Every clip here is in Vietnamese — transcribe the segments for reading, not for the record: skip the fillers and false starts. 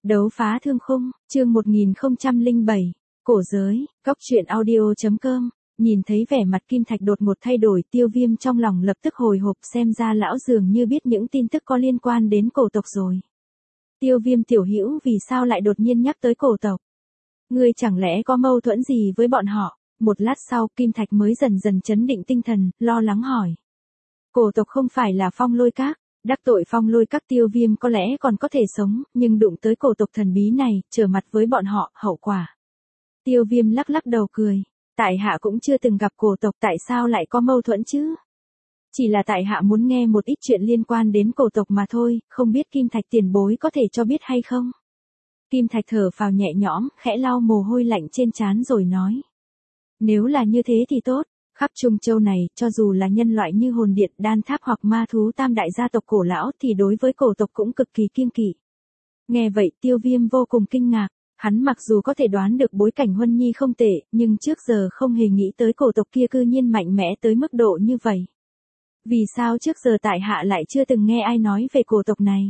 Đấu phá thương khung, chương 1007, cổ giới, góc truyện audio.com, nhìn thấy vẻ mặt Kim Thạch đột ngột thay đổi, Tiêu Viêm trong lòng lập tức hồi hộp, xem ra lão dường như biết những tin tức có liên quan đến cổ tộc rồi. Tiêu Viêm tiểu hữu vì sao lại đột nhiên nhắc tới cổ tộc? Ngươi chẳng lẽ có mâu thuẫn gì với bọn họ? Một lát sau, Kim Thạch mới dần dần trấn định tinh thần, lo lắng hỏi. Cổ tộc không phải là Phong Lôi Các. Đắc tội Phong Lôi Các Tiêu Viêm có lẽ còn có thể sống, nhưng đụng tới cổ tộc thần bí này, trở mặt với bọn họ, hậu quả. Tiêu Viêm lắc lắc đầu cười. Tại hạ cũng chưa từng gặp cổ tộc, tại sao lại có mâu thuẫn chứ? Chỉ là tại hạ muốn nghe một ít chuyện liên quan đến cổ tộc mà thôi, không biết Kim Thạch tiền bối có thể cho biết hay không? Kim Thạch thở phào nhẹ nhõm, khẽ lau mồ hôi lạnh trên trán rồi nói. Nếu là như thế thì tốt. Khắp Trung Châu này, cho dù là nhân loại như hồn điện, đan tháp hoặc ma thú tam đại gia tộc cổ lão thì đối với cổ tộc cũng cực kỳ kiêng kỵ. Nghe vậy Tiêu Viêm vô cùng kinh ngạc, hắn mặc dù có thể đoán được bối cảnh Huân Nhi không tệ, nhưng trước giờ không hề nghĩ tới cổ tộc kia cư nhiên mạnh mẽ tới mức độ như vậy. Vì sao trước giờ tại hạ lại chưa từng nghe ai nói về cổ tộc này?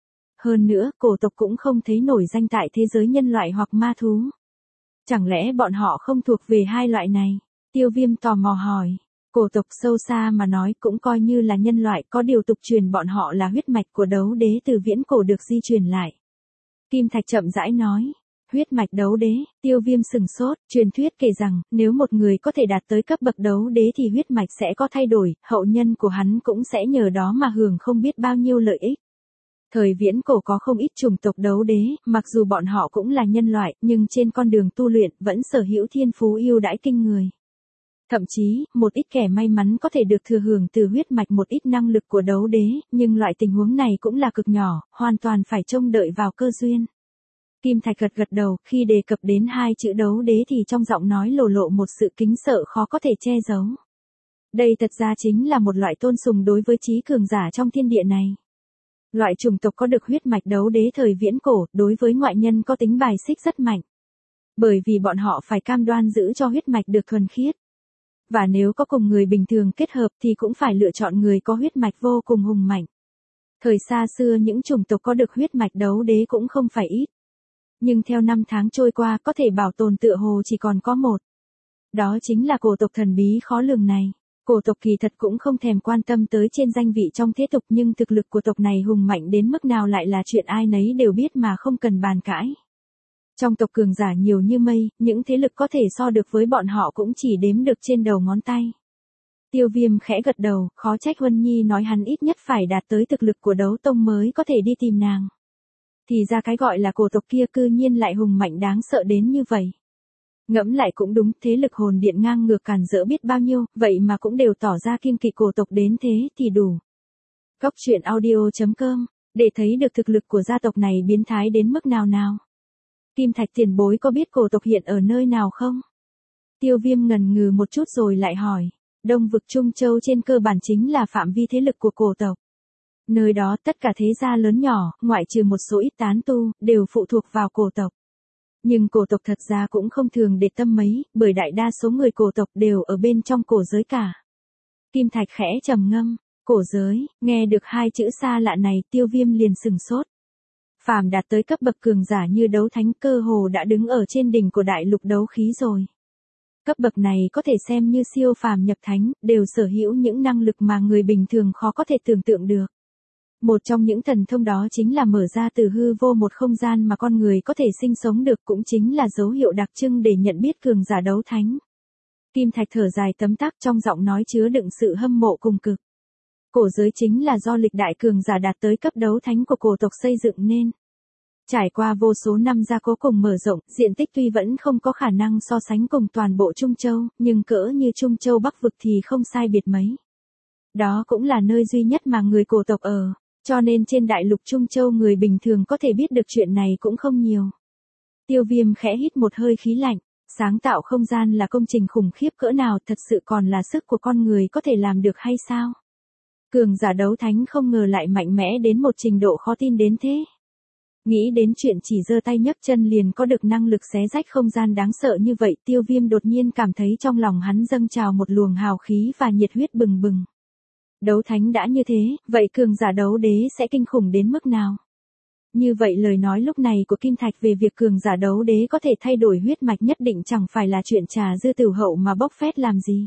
Hơn nữa, cổ tộc cũng không thấy nổi danh tại thế giới nhân loại hoặc ma thú. Chẳng lẽ bọn họ không thuộc về hai loại này? Tiêu Viêm tò mò hỏi, cổ tộc sâu xa mà nói cũng coi như là nhân loại, có điều tục truyền bọn họ là huyết mạch của đấu đế từ viễn cổ được di truyền lại. Kim Thạch chậm rãi nói, huyết mạch đấu đế. Tiêu Viêm sừng sốt, truyền thuyết kể rằng, nếu một người có thể đạt tới cấp bậc đấu đế thì huyết mạch sẽ có thay đổi, hậu nhân của hắn cũng sẽ nhờ đó mà hưởng không biết bao nhiêu lợi ích. Thời viễn cổ có không ít chủng tộc đấu đế, mặc dù bọn họ cũng là nhân loại, nhưng trên con đường tu luyện vẫn sở hữu thiên phú ưu đãi kinh người. Thậm chí, một ít kẻ may mắn có thể được thừa hưởng từ huyết mạch một ít năng lực của đấu đế, nhưng loại tình huống này cũng là cực nhỏ, hoàn toàn phải trông đợi vào cơ duyên. Kim Thạch gật gật đầu, khi đề cập đến hai chữ đấu đế thì trong giọng nói lộ lộ một sự kính sợ khó có thể che giấu. Đây thật ra chính là một loại tôn sùng đối với trí cường giả trong thiên địa này. Loại chủng tộc có được huyết mạch đấu đế thời viễn cổ, đối với ngoại nhân có tính bài xích rất mạnh. Bởi vì bọn họ phải cam đoan giữ cho huyết mạch được thuần khiết. Và nếu có cùng người bình thường kết hợp thì cũng phải lựa chọn người có huyết mạch vô cùng hùng mạnh. Thời xa xưa những chủng tộc có được huyết mạch đấu đế cũng không phải ít. Nhưng theo năm tháng trôi qua có thể bảo tồn tựa hồ chỉ còn có một. Đó chính là cổ tộc thần bí khó lường này. Cổ tộc kỳ thật cũng không thèm quan tâm tới trên danh vị trong thế tục, nhưng thực lực của tộc này hùng mạnh đến mức nào lại là chuyện ai nấy đều biết mà không cần bàn cãi. Trong tộc cường giả nhiều như mây, những thế lực có thể so được với bọn họ cũng chỉ đếm được trên đầu ngón tay. Tiêu Viêm khẽ gật đầu, khó trách Huân Nhi nói hắn ít nhất phải đạt tới thực lực của đấu tông mới có thể đi tìm nàng. Thì ra cái gọi là cổ tộc kia cư nhiên lại hùng mạnh đáng sợ đến như vậy. Ngẫm lại cũng đúng, thế lực hồn điện ngang ngược càn rỡ biết bao nhiêu, vậy mà cũng đều tỏ ra kiêng kỵ cổ tộc đến thế thì đủ. Góc truyện audio.com, để thấy được thực lực của gia tộc này biến thái đến mức nào nào. Kim Thạch tiền bối có biết cổ tộc hiện ở nơi nào không? Tiêu Viêm ngần ngừ một chút rồi lại hỏi. Đông vực Trung Châu trên cơ bản chính là phạm vi thế lực của cổ tộc. Nơi đó tất cả thế gia lớn nhỏ, ngoại trừ một số ít tán tu, đều phụ thuộc vào cổ tộc. Nhưng cổ tộc thật ra cũng không thường để tâm mấy, bởi đại đa số người cổ tộc đều ở bên trong cổ giới cả. Kim Thạch khẽ trầm ngâm, cổ giới, nghe được hai chữ xa lạ này Tiêu Viêm liền sừng sốt. Phàm đạt tới cấp bậc cường giả như đấu thánh cơ hồ đã đứng ở trên đỉnh của đại lục đấu khí rồi. Cấp bậc này có thể xem như siêu phàm nhập thánh, đều sở hữu những năng lực mà người bình thường khó có thể tưởng tượng được. Một trong những thần thông đó chính là mở ra từ hư vô một không gian mà con người có thể sinh sống được, cũng chính là dấu hiệu đặc trưng để nhận biết cường giả đấu thánh. Kim Thạch thở dài tấm tắc, trong giọng nói chứa đựng sự hâm mộ cùng cực. Cổ giới chính là do lịch đại cường giả đạt tới cấp đấu thánh của cổ tộc xây dựng nên. Trải qua vô số năm gia cố cùng mở rộng, diện tích tuy vẫn không có khả năng so sánh cùng toàn bộ Trung Châu, nhưng cỡ như Trung Châu Bắc vực thì không sai biệt mấy. Đó cũng là nơi duy nhất mà người cổ tộc ở, cho nên trên đại lục Trung Châu người bình thường có thể biết được chuyện này cũng không nhiều. Tiêu Viêm khẽ hít một hơi khí lạnh, sáng tạo không gian là công trình khủng khiếp cỡ nào, thật sự còn là sức của con người có thể làm được hay sao? Cường giả đấu thánh không ngờ lại mạnh mẽ đến một trình độ khó tin đến thế. Nghĩ đến chuyện chỉ giơ tay nhấc chân liền có được năng lực xé rách không gian đáng sợ như vậy, Tiêu Viêm đột nhiên cảm thấy trong lòng hắn dâng trào một luồng hào khí và nhiệt huyết bừng bừng. Đấu thánh đã như thế, vậy cường giả đấu đế sẽ kinh khủng đến mức nào? Như vậy lời nói lúc này của Kim Thạch về việc cường giả đấu đế có thể thay đổi huyết mạch nhất định chẳng phải là chuyện trà dư tửu hậu mà bóc phét làm gì.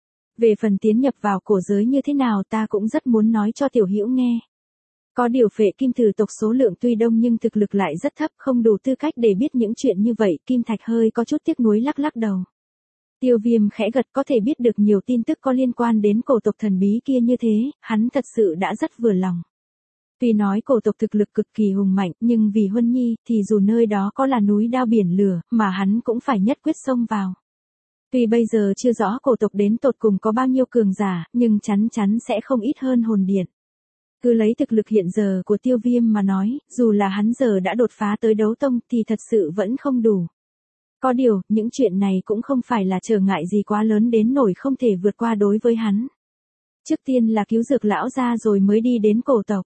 Về phần tiến nhập vào cổ giới như thế nào ta cũng rất muốn nói cho tiểu hữu nghe. Có điều phệ kim thử tộc số lượng tuy đông nhưng thực lực lại rất thấp, không đủ tư cách để biết những chuyện như vậy. Kim Thạch hơi có chút tiếc nuối lắc lắc đầu. Tiêu Viêm khẽ gật, có thể biết được nhiều tin tức có liên quan đến cổ tộc thần bí kia như thế, hắn thật sự đã rất vừa lòng. Tuy nói cổ tộc thực lực cực kỳ hùng mạnh, nhưng vì Huân Nhi, thì dù nơi đó có là núi đao biển lửa, mà hắn cũng phải nhất quyết xông vào. Tuy bây giờ chưa rõ cổ tộc đến tột cùng có bao nhiêu cường giả, nhưng chắn chắn sẽ không ít hơn hồn điện. Cứ lấy thực lực hiện giờ của Tiêu Viêm mà nói, dù là hắn giờ đã đột phá tới đấu tông thì thật sự vẫn không đủ. Có điều, những chuyện này cũng không phải là trở ngại gì quá lớn đến nỗi không thể vượt qua đối với hắn. Trước tiên là cứu Dược lão ra rồi mới đi đến cổ tộc.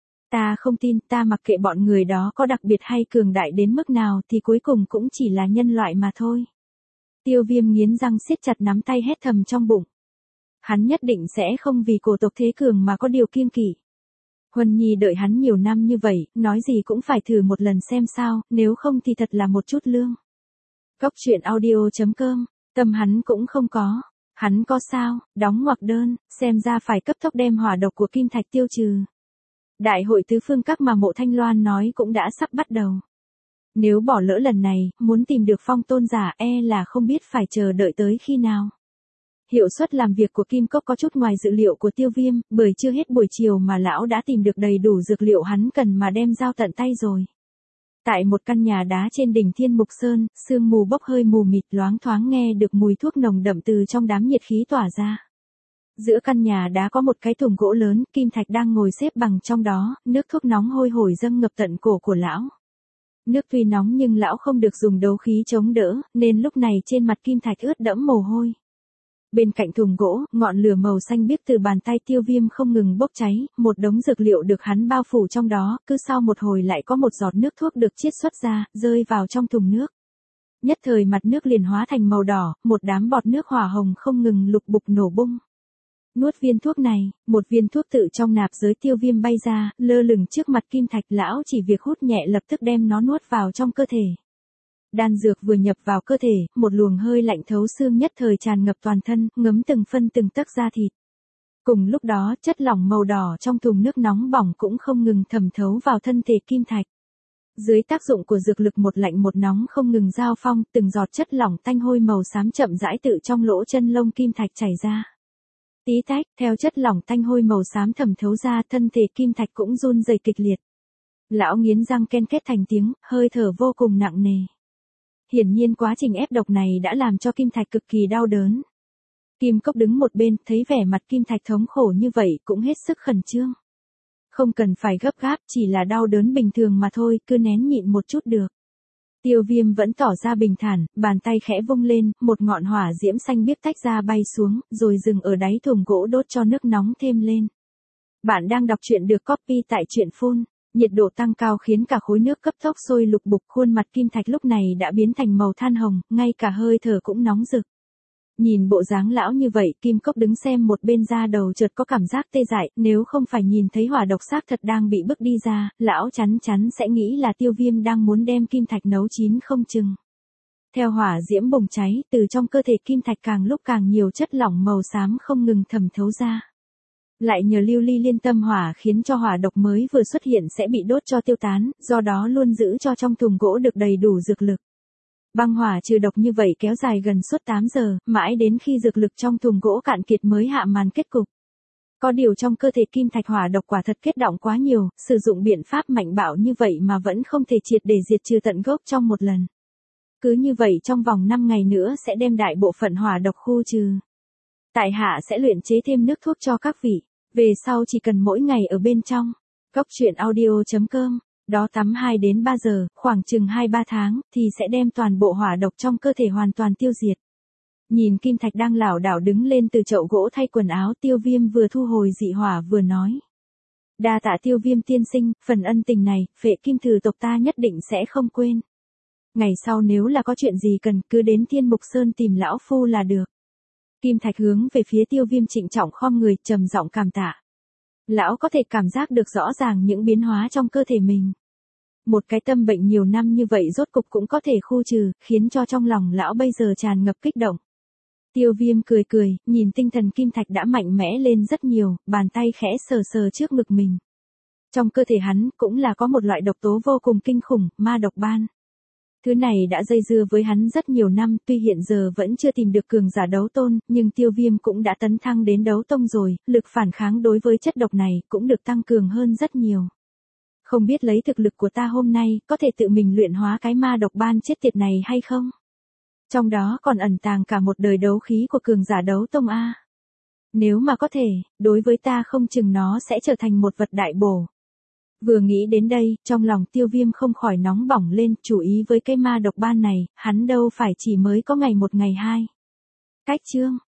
Ta không tin, ta mặc kệ bọn người đó có đặc biệt hay cường đại đến mức nào thì cuối cùng cũng chỉ là nhân loại mà thôi. Tiêu Viêm nghiến răng siết chặt nắm tay hét thầm trong bụng. Hắn nhất định sẽ không vì cổ tộc thế cường mà có điều kiêng kỵ. Huân Nhi đợi hắn nhiều năm như vậy, nói gì cũng phải thử một lần xem sao, nếu không thì thật là một chút lương. Cốc truyện audio.com, tâm hắn cũng không có. Hắn có sao, đóng ngoặc đơn, xem ra phải cấp tốc đem hỏa độc của Kim Thạch tiêu trừ. Đại hội tứ phương các mà Mộ Thanh Loan nói cũng đã sắp bắt đầu. Nếu bỏ lỡ lần này, muốn tìm được phong tôn giả là không biết phải chờ đợi tới khi nào. Hiệu suất làm việc của Kim Cốc có chút ngoài dự liệu của Tiêu Viêm, bởi chưa hết buổi chiều mà lão đã tìm được đầy đủ dược liệu hắn cần mà đem giao tận tay rồi. Tại một căn nhà đá trên đỉnh Thiên Mục Sơn, sương mù bốc hơi mù mịt, loáng thoáng nghe được mùi thuốc nồng đậm từ trong đám nhiệt khí tỏa ra. Giữa căn nhà đá có một cái thùng gỗ lớn, Kim Thạch đang ngồi xếp bằng trong đó, nước thuốc nóng hôi hổi dâng ngập tận cổ của lão. Nước tuy nóng nhưng lão không được dùng đấu khí chống đỡ, nên lúc này trên mặt Kim Thạch ướt đẫm mồ hôi. Bên cạnh thùng gỗ, ngọn lửa màu xanh biếc từ bàn tay Tiêu Viêm không ngừng bốc cháy, một đống dược liệu được hắn bao phủ trong đó, cứ sau một hồi lại có một giọt nước thuốc được chiết xuất ra, rơi vào trong thùng nước. Nhất thời mặt nước liền hóa thành màu đỏ, một đám bọt nước hỏa hồng không ngừng lục bục nổ bung. Nuốt viên thuốc này, một viên thuốc tự trong nạp giới Tiêu Viêm bay ra, lơ lửng trước mặt Kim Thạch, lão chỉ việc hút nhẹ lập tức đem nó nuốt vào trong cơ thể. Đan dược vừa nhập vào cơ thể, một luồng hơi lạnh thấu xương nhất thời tràn ngập toàn thân, ngấm từng phân từng tấc da thịt. Cùng lúc đó, chất lỏng màu đỏ trong thùng nước nóng bỏng cũng không ngừng thẩm thấu vào thân thể Kim Thạch. Dưới tác dụng của dược lực một lạnh một nóng không ngừng giao phong, từng giọt chất lỏng tanh hôi màu xám chậm rãi tự trong lỗ chân lông Kim Thạch chảy ra. Tí tách, theo chất lỏng tanh hôi màu xám thẩm thấu ra, thân thể Kim Thạch cũng run rẩy kịch liệt. Lão nghiến răng ken két thành tiếng, hơi thở vô cùng nặng nề. Hiển nhiên quá trình ép độc này đã làm cho Kim Thạch cực kỳ đau đớn. Kim Cốc đứng một bên, thấy vẻ mặt Kim Thạch thống khổ như vậy, cũng hết sức khẩn trương. Không cần phải gấp gáp, chỉ là đau đớn bình thường mà thôi, cứ nén nhịn một chút được. Tiêu Viêm vẫn tỏ ra bình thản, bàn tay khẽ vung lên, một ngọn hỏa diễm xanh biếc tách ra bay xuống, rồi dừng ở đáy thùng gỗ đốt cho nước nóng thêm lên. Bạn đang đọc truyện được copy tại truyện Phun. Nhiệt độ tăng cao khiến cả khối nước cấp tốc sôi lục bục, khuôn mặt Kim Thạch lúc này đã biến thành màu than hồng, ngay cả hơi thở cũng nóng rực. Nhìn bộ dáng lão như vậy, Kim Cốc đứng xem một bên da đầu chợt có cảm giác tê dại, nếu không phải nhìn thấy hỏa độc xác thật đang bị bức đi ra, lão chắn chắn sẽ nghĩ là Tiêu Viêm đang muốn đem Kim Thạch nấu chín không chừng. Theo hỏa diễm bùng cháy, từ trong cơ thể Kim Thạch càng lúc càng nhiều chất lỏng màu xám không ngừng thẩm thấu ra. Lại nhờ lưu ly liên tâm hỏa khiến cho hỏa độc mới vừa xuất hiện sẽ bị đốt cho tiêu tán, do đó luôn giữ cho trong thùng gỗ được đầy đủ dược lực. Băng hỏa trừ độc như vậy kéo dài gần suốt 8 giờ, mãi đến khi dược lực trong thùng gỗ cạn kiệt mới hạ màn kết cục. Có điều trong cơ thể Kim Thạch hỏa độc quả thật kết đọng quá nhiều, sử dụng biện pháp mạnh bạo như vậy mà vẫn không thể triệt để diệt trừ tận gốc trong một lần. Cứ như vậy trong vòng 5 ngày nữa sẽ đem đại bộ phận hỏa độc khu trừ. Tại hạ sẽ luyện chế thêm nước thuốc cho các vị. Về sau chỉ cần mỗi ngày ở bên trong. Cốc truyện audio.com. Đó tắm 2 đến 3 giờ, khoảng chừng 2-3 tháng, thì sẽ đem toàn bộ hỏa độc trong cơ thể hoàn toàn tiêu diệt. Nhìn Kim Thạch đang lảo đảo đứng lên từ chậu gỗ thay quần áo, Tiêu Viêm vừa thu hồi dị hỏa vừa nói. Đa tạ Tiêu Viêm tiên sinh, phần ân tình này, phệ kim thử tộc ta nhất định sẽ không quên. Ngày sau nếu là có chuyện gì cần, cứ đến Thiên Mục Sơn tìm lão phu là được. Kim Thạch hướng về phía Tiêu Viêm trịnh trọng khom người, trầm giọng cảm tạ. Lão có thể cảm giác được rõ ràng những biến hóa trong cơ thể mình. Một cái tâm bệnh nhiều năm như vậy rốt cục cũng có thể khu trừ, khiến cho trong lòng lão bây giờ tràn ngập kích động. Tiêu Viêm cười cười, nhìn tinh thần kim thạch đã mạnh mẽ lên rất nhiều, bàn tay khẽ sờ sờ trước ngực mình. Trong cơ thể hắn cũng là có một loại độc tố vô cùng kinh khủng, ma độc ban. Thứ này đã dây dưa với hắn rất nhiều năm, tuy hiện giờ vẫn chưa tìm được cường giả đấu tôn, nhưng Tiêu Viêm cũng đã tấn thăng đến đấu tông rồi, lực phản kháng đối với chất độc này cũng được tăng cường hơn rất nhiều. Không biết lấy thực lực của ta hôm nay, có thể tự mình luyện hóa cái ma độc ban chết tiệt này hay không? Trong đó còn ẩn tàng cả một đời đấu khí của cường giả đấu tông A. Nếu mà có thể, đối với ta không chừng nó sẽ trở thành một vật đại bổ. Vừa nghĩ đến đây, trong lòng Tiêu Viêm không khỏi nóng bỏng lên, chú ý với cái ma độc ban này, hắn đâu phải chỉ mới có ngày một ngày hai. Cách chương